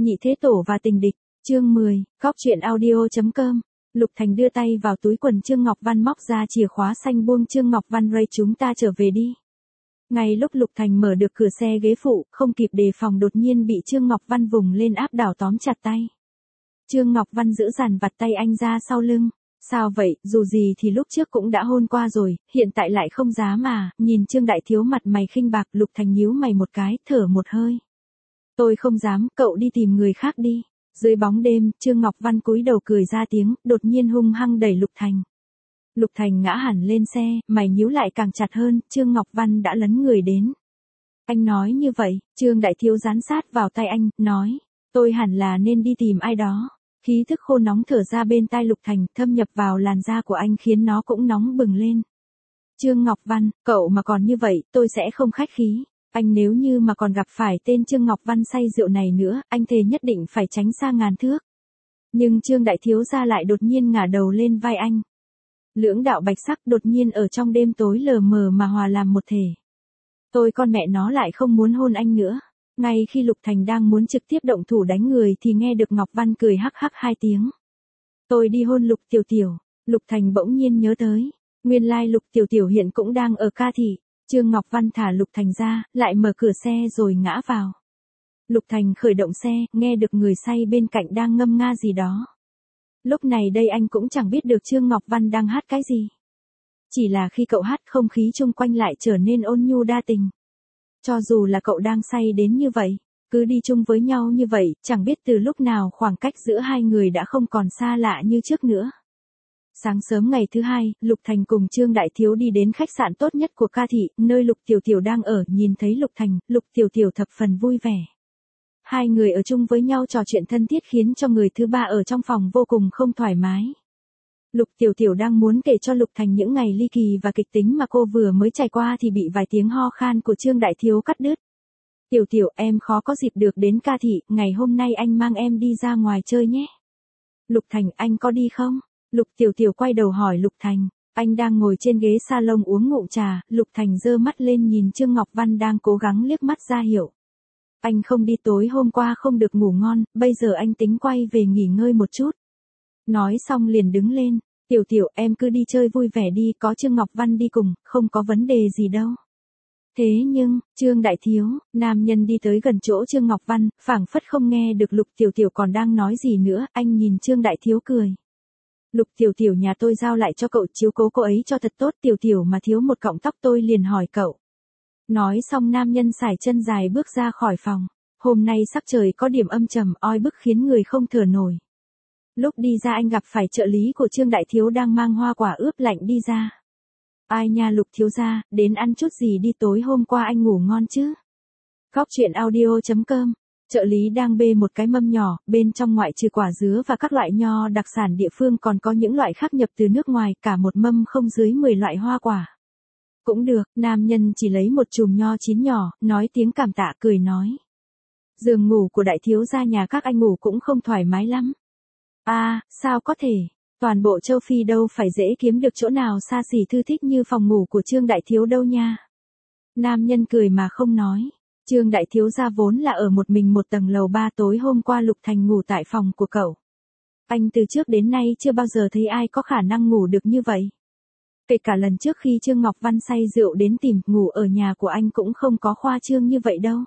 Nhị thế tổ và tình địch, chương 10, góc truyện audio.com. Lục Thành đưa tay vào túi quần Trương Ngọc Văn móc ra chìa khóa xanh buông Trương Ngọc Văn ray chúng ta trở về đi. Ngay lúc Lục Thành mở được cửa xe ghế phụ, không kịp đề phòng đột nhiên bị Trương Ngọc Văn vùng lên áp đảo tóm chặt tay. Trương Ngọc Văn giữ dằn vặt tay anh ra sau lưng. Sao vậy, dù gì thì lúc trước cũng đã hôn qua rồi, hiện tại lại không dám mà, nhìn Trương Đại Thiếu mặt mày khinh bạc, Lục Thành nhíu mày một cái, thở một hơi. Tôi không dám, cậu đi tìm người khác đi. Dưới bóng đêm, Trương Ngọc Văn cúi đầu cười ra tiếng, đột nhiên hung hăng đẩy Lục Thành. Lục Thành ngã hẳn lên xe, mày nhíu lại càng chặt hơn, Trương Ngọc Văn đã lấn người đến. Anh nói như vậy, Trương Đại Thiếu dán sát vào tay anh, nói, tôi hẳn là nên đi tìm ai đó. Khí thức khô nóng thở ra bên tai Lục Thành, thâm nhập vào làn da của anh khiến nó cũng nóng bừng lên. Trương Ngọc Văn, cậu mà còn như vậy, tôi sẽ không khách khí. Anh nếu như mà còn gặp phải tên Trương Ngọc Văn say rượu này nữa, anh thề nhất định phải tránh xa ngàn thước. Nhưng Trương Đại Thiếu gia lại đột nhiên ngả đầu lên vai anh. Lưỡng đạo bạch sắc đột nhiên ở trong đêm tối lờ mờ mà hòa làm một thể. Tôi con mẹ nó lại không muốn hôn anh nữa. Ngay khi Lục Thành đang muốn trực tiếp động thủ đánh người thì nghe được Ngọc Văn cười hắc hắc hai tiếng. Tôi đi hôn Lục Tiểu Tiểu. Lục Thành bỗng nhiên nhớ tới. Nguyên lai Lục Tiểu Tiểu hiện cũng đang ở ca thị. Trương Ngọc Văn thả Lục Thành ra, lại mở cửa xe rồi ngã vào. Lục Thành khởi động xe, nghe được người say bên cạnh đang ngâm nga gì đó. Lúc này đây anh cũng chẳng biết được Trương Ngọc Văn đang hát cái gì. Chỉ là khi cậu hát không khí chung quanh lại trở nên ôn nhu đa tình. Cho dù là cậu đang say đến như vậy, cứ đi chung với nhau như vậy, chẳng biết từ lúc nào khoảng cách giữa hai người đã không còn xa lạ như trước nữa. Sáng sớm ngày thứ hai, Lục Thành cùng Trương Đại Thiếu đi đến khách sạn tốt nhất của ca thị, nơi Lục Tiểu Tiểu đang ở, nhìn thấy Lục Thành, Lục Tiểu Tiểu thập phần vui vẻ. Hai người ở chung với nhau trò chuyện thân thiết khiến cho người thứ ba ở trong phòng vô cùng không thoải mái. Lục Tiểu Tiểu đang muốn kể cho Lục Thành những ngày ly kỳ và kịch tính mà cô vừa mới trải qua thì bị vài tiếng ho khan của Trương Đại Thiếu cắt đứt. Tiểu Tiểu, em khó có dịp được đến ca thị, ngày hôm nay anh mang em đi ra ngoài chơi nhé. Lục Thành, anh có đi không? Lục Tiểu Tiểu quay đầu hỏi Lục Thành, anh đang ngồi trên ghế salon uống ngụm trà, Lục Thành giơ mắt lên nhìn Trương Ngọc Văn đang cố gắng liếc mắt ra hiệu. Anh không đi, tối hôm qua không được ngủ ngon, bây giờ anh tính quay về nghỉ ngơi một chút. Nói xong liền đứng lên, Tiểu Tiểu em cứ đi chơi vui vẻ đi, có Trương Ngọc Văn đi cùng, không có vấn đề gì đâu. Thế nhưng, Trương Đại Thiếu, nam nhân đi tới gần chỗ Trương Ngọc Văn, phảng phất không nghe được Lục Tiểu Tiểu còn đang nói gì nữa, anh nhìn Trương Đại Thiếu cười. Lục Tiểu Tiểu nhà tôi giao lại cho cậu chiếu cố cô ấy cho thật tốt, Tiểu Tiểu mà thiếu một cọng tóc tôi liền hỏi cậu. Nói xong nam nhân sải chân dài bước ra khỏi phòng. Hôm nay sắc trời có điểm âm trầm oi bức khiến người không thở nổi. Lúc đi ra anh gặp phải trợ lý của Trương Đại Thiếu đang mang hoa quả ướp lạnh đi ra. Ai nha Lục thiếu gia, đến ăn chút gì đi, tối hôm qua anh ngủ ngon chứ? Góc truyện audio.com. Trợ lý đang bê một cái mâm nhỏ, bên trong ngoại trừ quả dứa và các loại nho đặc sản địa phương còn có những loại khác nhập từ nước ngoài, cả một mâm không dưới 10 loại hoa quả. Cũng được, nam nhân chỉ lấy một chùm nho chín nhỏ, nói tiếng cảm tạ cười nói. Giường ngủ của Đại Thiếu gia nhà các anh ngủ cũng không thoải mái lắm. À, sao có thể, toàn bộ châu Phi đâu phải dễ kiếm được chỗ nào xa xỉ thư thích như phòng ngủ của Trương Đại Thiếu đâu nha. Nam nhân cười mà không nói. Trương Đại Thiếu gia vốn là ở một mình một tầng lầu 3, tối hôm qua Lục Thành ngủ tại phòng của cậu. Anh từ trước đến nay chưa bao giờ thấy ai có khả năng ngủ được như vậy. Kể cả lần trước khi Trương Ngọc Văn say rượu đến tìm, ngủ ở nhà của anh cũng không có khoa trương như vậy đâu.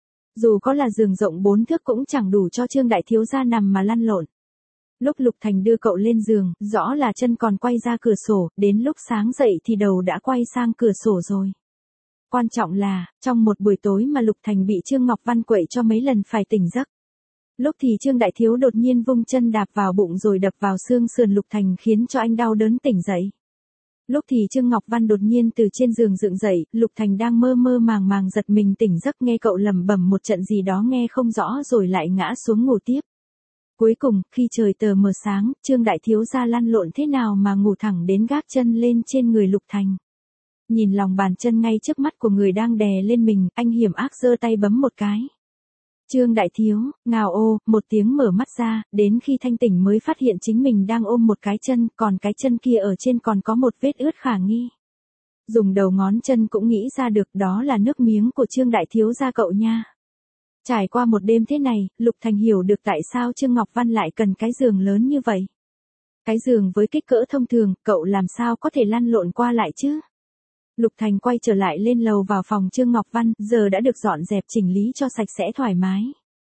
Dù có là giường rộng 4 thước cũng chẳng đủ cho Trương Đại Thiếu gia nằm mà lăn lộn. Lúc Lục Thành đưa cậu lên giường, rõ là chân còn quay ra cửa sổ, đến lúc sáng dậy thì đầu đã quay sang cửa sổ rồi. Quan trọng là, trong một buổi tối mà Lục Thành bị Trương Ngọc Văn quậy cho mấy lần phải tỉnh giấc. Lúc thì Trương Đại Thiếu đột nhiên vung chân đạp vào bụng rồi đập vào xương sườn Lục Thành khiến cho anh đau đớn tỉnh dậy. Lúc thì Trương Ngọc Văn đột nhiên từ trên giường dựng dậy, Lục Thành đang mơ mơ màng màng giật mình tỉnh giấc nghe cậu lẩm bẩm một trận gì đó nghe không rõ rồi lại ngã xuống ngủ tiếp. Cuối cùng, khi trời tờ mờ sáng, Trương Đại Thiếu gia lăn lộn thế nào mà ngủ thẳng đến gác chân lên trên người Lục Thành. Nhìn lòng bàn chân ngay trước mắt của người đang đè lên mình, anh hiểm ác giơ tay bấm một cái. Trương Đại Thiếu, ngào ô, một tiếng mở mắt ra, đến khi thanh tỉnh mới phát hiện chính mình đang ôm một cái chân, còn cái chân kia ở trên còn có một vết ướt khả nghi. Dùng đầu ngón chân cũng nghĩ ra được đó là nước miếng của Trương Đại Thiếu gia cậu nha. Trải qua một đêm thế này, Lục Thành hiểu được tại sao Trương Ngọc Văn lại cần cái giường lớn như vậy. Cái giường với kích cỡ thông thường, cậu làm sao có thể lăn lộn qua lại chứ? Lục Thành quay trở lại lên lầu vào phòng Trương Ngọc Văn, giờ đã được dọn dẹp chỉnh lý cho sạch sẽ thoải mái.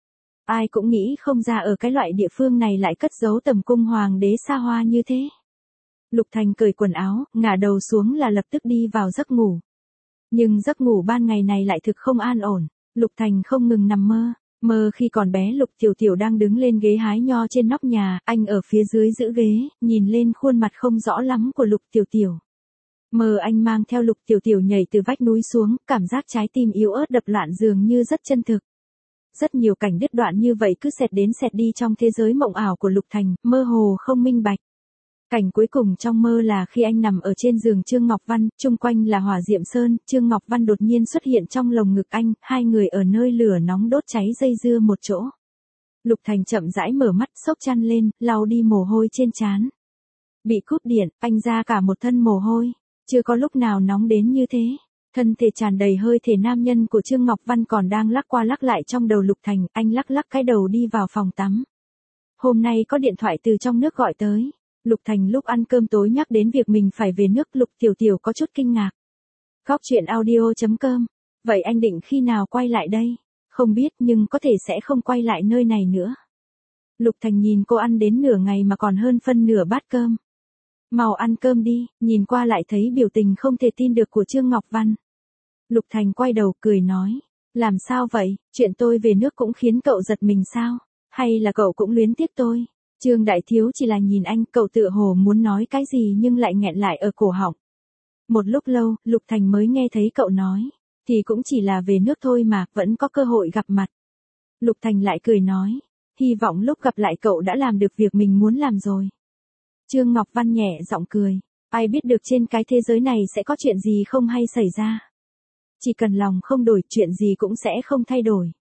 Ai cũng nghĩ không ra ở cái loại địa phương này lại cất giấu tầm cung hoàng đế xa hoa như thế. Lục Thành cởi quần áo, ngả đầu xuống là lập tức đi vào giấc ngủ. Nhưng giấc ngủ ban ngày này lại thực không an ổn. Lục Thành không ngừng nằm mơ khi còn bé Lục Tiểu Tiểu đang đứng lên ghế hái nho trên nóc nhà, anh ở phía dưới giữ ghế, nhìn lên khuôn mặt không rõ lắm của Lục Tiểu Tiểu. Mơ anh mang theo Lục Tiểu Tiểu nhảy từ vách núi xuống, cảm giác trái tim yếu ớt đập loạn dường như rất chân thực. Rất nhiều cảnh đứt đoạn như vậy cứ xẹt đến xẹt đi trong thế giới mộng ảo của Lục Thành, mơ hồ không minh bạch. Cảnh cuối cùng trong mơ là khi anh nằm ở trên giường Trương Ngọc Văn, chung quanh là hỏa diệm sơn, Trương Ngọc Văn đột nhiên xuất hiện trong lồng ngực anh, hai người ở nơi lửa nóng đốt cháy dây dưa một chỗ. Lục Thành chậm rãi mở mắt, xốc chăn lên, lau đi mồ hôi trên trán. Bị cúp điện, anh ra cả một thân mồ hôi, chưa có lúc nào nóng đến như thế. Thân thể tràn đầy hơi thể nam nhân của Trương Ngọc Văn còn đang lắc qua lắc lại trong đầu Lục Thành, anh lắc lắc cái đầu đi vào phòng tắm. Hôm nay có điện thoại từ trong nước gọi tới. Lục Thành lúc ăn cơm tối nhắc đến việc mình phải về nước, Lục Tiểu Tiểu có chút kinh ngạc. Góc chuyện audio.com. Vậy anh định khi nào quay lại đây? Không biết nhưng có thể sẽ không quay lại nơi này nữa. Lục Thành nhìn cô ăn đến nửa ngày mà còn hơn phân nửa bát cơm. Mau ăn cơm đi, nhìn qua lại thấy biểu tình không thể tin được của Trương Ngọc Văn. Lục Thành quay đầu cười nói. Làm sao vậy, chuyện tôi về nước cũng khiến cậu giật mình sao? Hay là cậu cũng luyến tiếc tôi? Trương Đại Thiếu chỉ là nhìn anh, cậu tựa hồ muốn nói cái gì nhưng lại nghẹn lại ở cổ họng. Một lúc lâu, Lục Thành mới nghe thấy cậu nói, thì cũng chỉ là về nước thôi mà, vẫn có cơ hội gặp mặt. Lục Thành lại cười nói, hy vọng lúc gặp lại cậu đã làm được việc mình muốn làm rồi. Trương Ngọc Văn nhẹ giọng cười, ai biết được trên cái thế giới này sẽ có chuyện gì không hay xảy ra. Chỉ cần lòng không đổi, chuyện gì cũng sẽ không thay đổi.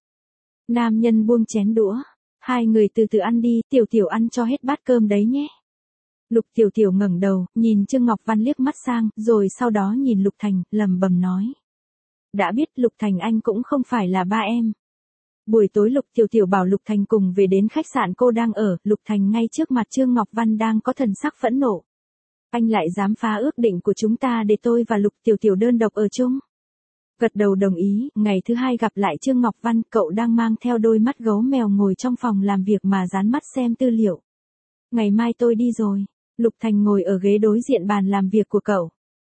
Nam nhân buông chén đũa. Hai người từ từ ăn đi, Tiểu Tiểu ăn cho hết bát cơm đấy nhé. Lục Tiểu Tiểu ngẩng đầu, nhìn Trương Ngọc Văn liếc mắt sang, rồi sau đó nhìn Lục Thành, lẩm bẩm nói. Đã biết Lục Thành anh cũng không phải là ba em. Buổi tối Lục Tiểu Tiểu bảo Lục Thành cùng về đến khách sạn cô đang ở, Lục Thành ngay trước mặt Trương Ngọc Văn đang có thần sắc phẫn nộ. Anh lại dám phá ước định của chúng ta để tôi và Lục Tiểu Tiểu đơn độc ở chung. Gật đầu đồng ý, ngày thứ hai gặp lại Trương Ngọc Văn, cậu đang mang theo đôi mắt gấu mèo ngồi trong phòng làm việc mà dán mắt xem tư liệu. Ngày mai tôi đi rồi. Lục Thành ngồi ở ghế đối diện bàn làm việc của cậu.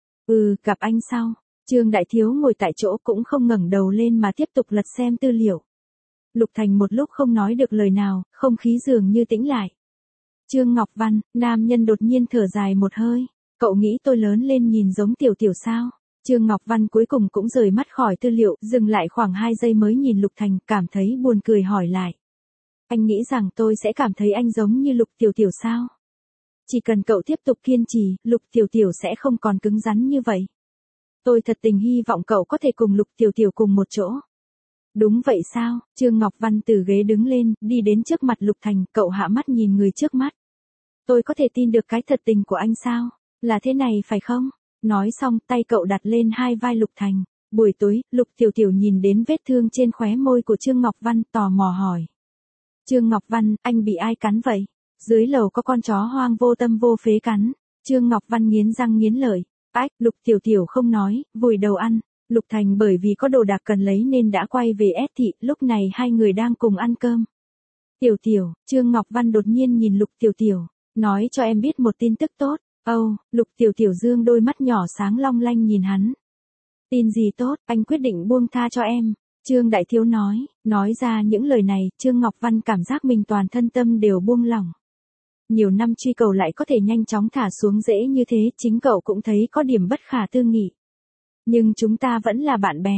Gặp anh sau. Trương Đại Thiếu ngồi tại chỗ cũng không ngẩng đầu lên mà tiếp tục lật xem tư liệu. Lục Thành một lúc không nói được lời nào, không khí dường như tĩnh lại. Trương Ngọc Văn, nam nhân đột nhiên thở dài một hơi. Cậu nghĩ tôi lớn lên nhìn giống Tiểu Tiểu sao? Trương Ngọc Văn cuối cùng cũng rời mắt khỏi tư liệu, dừng lại khoảng 2 giây mới nhìn Lục Thành, cảm thấy buồn cười hỏi lại. Anh nghĩ rằng tôi sẽ cảm thấy anh giống như Lục Tiểu Tiểu sao? Chỉ cần cậu tiếp tục kiên trì, Lục Tiểu Tiểu sẽ không còn cứng rắn như vậy. Tôi thật tình hy vọng cậu có thể cùng Lục Tiểu Tiểu cùng một chỗ. Đúng vậy sao? Trương Ngọc Văn từ ghế đứng lên, đi đến trước mặt Lục Thành, cậu hạ mắt nhìn người trước mắt. Tôi có thể tin được cái thật tình của anh sao? Là thế này phải không? Nói xong, tay cậu đặt lên hai vai Lục Thành. Buổi tối, Lục Tiểu Tiểu nhìn đến vết thương trên khóe môi của Trương Ngọc Văn, tò mò hỏi. Trương Ngọc Văn, anh bị ai cắn vậy? Dưới lầu có con chó hoang vô tâm vô phế cắn. Trương Ngọc Văn nghiến răng nghiến lợi. Ách, Lục Tiểu Tiểu không nói, vùi đầu ăn. Lục Thành bởi vì có đồ đạc cần lấy nên đã quay về S thị, lúc này hai người đang cùng ăn cơm. Tiểu Tiểu, Trương Ngọc Văn đột nhiên nhìn Lục Tiểu Tiểu, nói cho em biết một tin tức tốt. Lục Tiểu Tiểu dương đôi mắt nhỏ sáng long lanh nhìn hắn. Tin gì tốt, anh quyết định buông tha cho em. Trương Đại Thiếu nói ra những lời này, Trương Ngọc Văn cảm giác mình toàn thân tâm đều buông lỏng. Nhiều năm truy cầu lại có thể nhanh chóng thả xuống dễ như thế, chính cậu cũng thấy có điểm bất khả tư nghị. Nhưng chúng ta vẫn là bạn bè.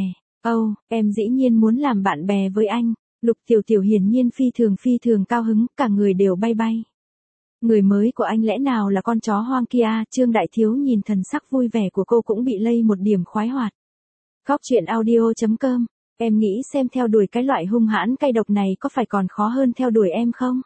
Em dĩ nhiên muốn làm bạn bè với anh. Lục Tiểu Tiểu hiển nhiên phi thường cao hứng, cả người đều bay bay. Người mới của anh lẽ nào là con chó hoang kia? Trương Đại Thiếu nhìn thần sắc vui vẻ của cô cũng bị lây một điểm khoái hoạt. Góc chuyện audio.com. Em nghĩ xem theo đuổi cái loại hung hãn cay độc này có phải còn khó hơn theo đuổi em không?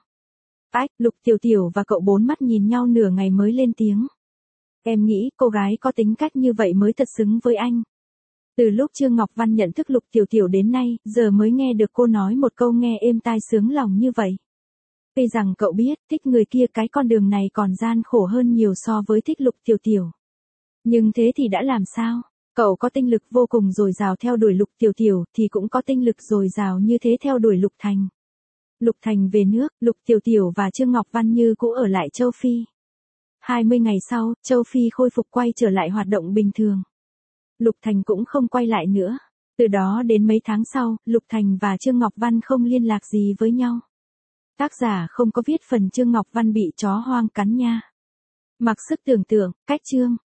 Lục Tiểu Tiểu và cậu bốn mắt nhìn nhau nửa ngày mới lên tiếng. Em nghĩ cô gái có tính cách như vậy mới thật xứng với anh. Từ lúc Trương Ngọc Văn nhận thức Lục Tiểu Tiểu đến nay, giờ mới nghe được cô nói một câu nghe êm tai sướng lòng như vậy. Tuy rằng cậu biết, thích người kia cái con đường này còn gian khổ hơn nhiều so với thích Lục Tiểu Tiểu. Nhưng thế thì đã làm sao? Cậu có tinh lực vô cùng dồi dào theo đuổi Lục Tiểu Tiểu, thì cũng có tinh lực dồi dào như thế theo đuổi Lục Thành. Lục Thành về nước, Lục Tiểu Tiểu và Trương Ngọc Văn như cũ ở lại châu Phi. 20 ngày sau, châu Phi khôi phục quay trở lại hoạt động bình thường. Lục Thành cũng không quay lại nữa. Từ đó đến mấy tháng sau, Lục Thành và Trương Ngọc Văn không liên lạc gì với nhau. Tác giả không có viết phần Trương Ngọc Văn bị chó hoang cắn nha. Mặc sức tưởng tượng, cách chương.